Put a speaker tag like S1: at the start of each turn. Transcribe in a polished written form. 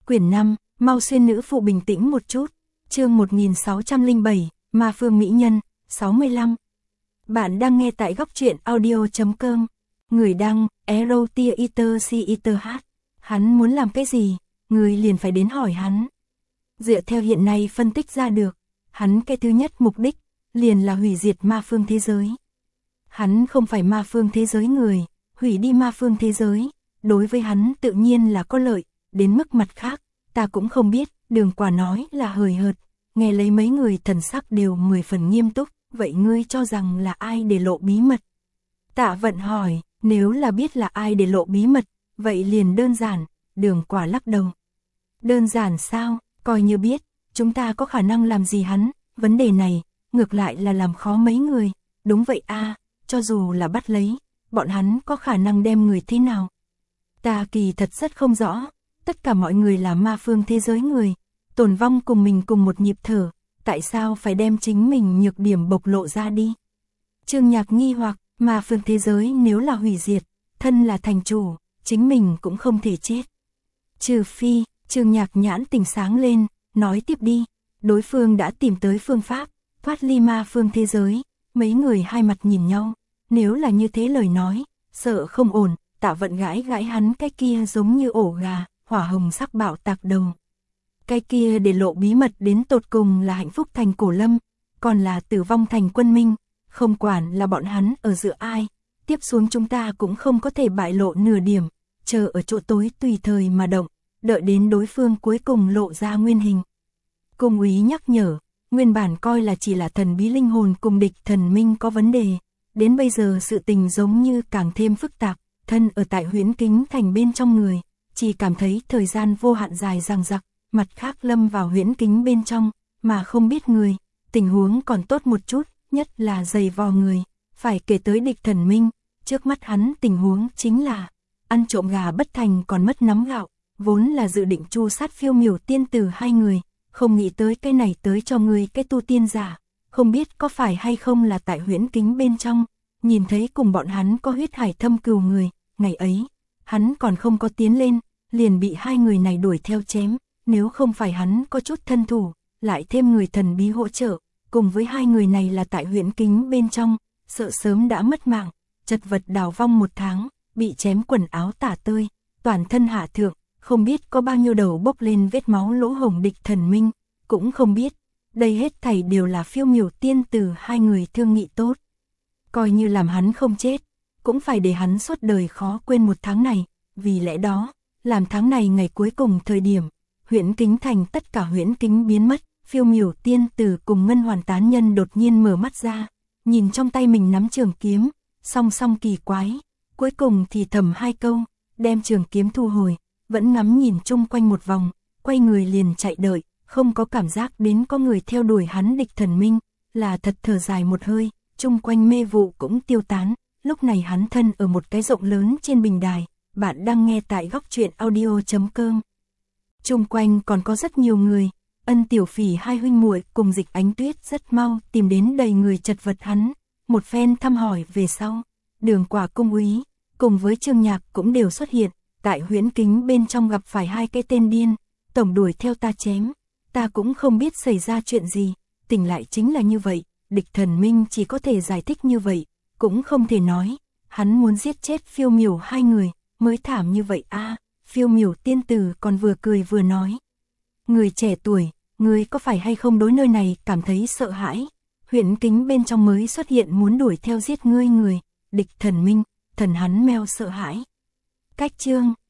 S1: Quyển 5, mau xuyên nữ phụ bình tĩnh một chút. Chương 1607, Ma Phương Mỹ Nhân, 65. Bạn đang nghe tại góc truyện audio.com. Người đăng, Erotia ITCITH. Hắn muốn làm cái gì, người liền phải đến hỏi hắn. Dựa theo hiện nay phân tích ra được, hắn cái thứ nhất mục đích, liền là hủy diệt ma phương thế giới. Hắn không phải ma phương thế giới người, hủy đi ma phương thế giới, đối với hắn tự nhiên là có lợi, đến mức mặt khác, ta cũng không biết, Đường Quả nói là hời hợt, nghe lấy mấy người thần sắc đều 10 phần nghiêm túc, vậy ngươi cho rằng là ai để lộ bí mật? Tạ Vận hỏi, nếu là biết là ai để lộ bí mật, vậy liền đơn giản, Đường Quả lắc đầu. Đơn giản sao, coi như biết, chúng ta có khả năng làm gì hắn, vấn đề này, ngược lại là làm khó mấy người, đúng vậy a, cho dù là bắt lấy, bọn hắn có khả năng đem người thế nào? Ta kỳ thật rất không rõ, tất cả mọi người là ma phương thế giới người, tồn vong cùng mình cùng một nhịp thở, tại sao phải đem chính mình nhược điểm bộc lộ ra đi? Trương Nhạc nghi hoặc, ma phương thế giới nếu là hủy diệt, thân là thành chủ, chính mình cũng không thể chết. Trừ phi, Trương Nhạc nhãn tỉnh sáng lên, nói tiếp đi, đối phương đã tìm tới phương pháp, thoát ly ma phương thế giới, mấy người hai mặt nhìn nhau, nếu là như thế lời nói, sợ không ổn. Tạ Vận gãi gãi hắn cái kia giống như ổ gà, hỏa hồng sắc bạo tạc đầu. Cái kia để lộ bí mật đến tột cùng là hạnh phúc thành Cổ Lâm, còn là tử vong thành Quân Minh, không quản là bọn hắn ở giữa ai, tiếp xuống chúng ta cũng không có thể bại lộ nửa điểm, chờ ở chỗ tối tùy thời mà động, đợi đến đối phương cuối cùng lộ ra nguyên hình. Cung úy nhắc nhở, nguyên bản coi là chỉ là thần bí linh hồn cùng địch thần minh có vấn đề, đến bây giờ sự tình giống như càng thêm phức tạp. Thân ở tại Huyễn Kính Thành bên trong người, chỉ cảm thấy thời gian vô hạn dài dằng dặc, mặt khác lâm vào Huyễn Kính bên trong, mà không biết người, tình huống còn tốt một chút, nhất là dày vò người, phải kể tới địch thần minh, trước mắt hắn tình huống chính là, ăn trộm gà bất thành còn mất nắm gạo, vốn là dự định chu sát Phiêu Miểu tiên tử hai người, không nghĩ tới cái này tới cho người cái tu tiên giả, không biết có phải hay không là tại Huyễn Kính bên trong, nhìn thấy cùng bọn hắn có huyết hải thâm cừu người. Ngày ấy, hắn còn không có tiến lên, liền bị hai người này đuổi theo chém, nếu không phải hắn có chút thân thủ, lại thêm người thần bí hỗ trợ, cùng với hai người này là tại Huyễn Kính bên trong, sợ sớm đã mất mạng, chật vật đào vong 1 tháng, bị chém quần áo tả tơi, toàn thân hạ thượng, không biết có bao nhiêu đầu bốc lên vết máu lỗ hổng địch thần minh, cũng không biết, đây hết thảy đều là Phiêu Miểu tiên tử hai người thương nghị tốt. Coi như làm hắn không chết, cũng phải để hắn suốt đời khó quên 1 tháng này, vì lẽ đó, làm tháng này ngày cuối cùng thời điểm, Huyễn Kính Thành tất cả Huyễn Kính biến mất, Phiêu Miểu tiên tử cùng Ngân Hoàn tán nhân đột nhiên mở mắt ra, nhìn trong tay mình nắm trường kiếm, song song kỳ quái, cuối cùng thì thầm 2 câu, đem trường kiếm thu hồi, vẫn ngắm nhìn chung quanh một vòng, quay người liền chạy đợi, không có cảm giác đến có người theo đuổi hắn địch thần minh, là thật thở dài một hơi, chung quanh mê vụ cũng tiêu tán. Lúc này hắn thân ở một cái rộng lớn trên bình đài, bạn đang nghe tại góc truyện audio.com. Chung quanh còn có rất nhiều người, Ân Tiểu Phỉ hai huynh muội cùng Dịch Ánh Tuyết rất mau tìm đến đầy người chật vật hắn, một phen thăm hỏi về sau, Đường Quả cung úy, cùng với Trương Nhạc cũng đều xuất hiện, tại Huyễn Kính bên trong gặp phải hai cái tên điên, tổng đuổi theo ta chém, ta cũng không biết xảy ra chuyện gì, tỉnh lại chính là như vậy, địch thần minh chỉ có thể giải thích như vậy. Cũng không thể nói, hắn muốn giết chết Phiêu Miểu hai người, mới thảm như vậy a. Phiêu Miểu tiên tử còn vừa cười vừa nói. Người trẻ tuổi, người có phải hay không đối nơi này cảm thấy sợ hãi? Huyễn Kính bên trong mới xuất hiện muốn đuổi theo giết ngươi người, địch thần minh, thần hắn meo sợ hãi. Cách chương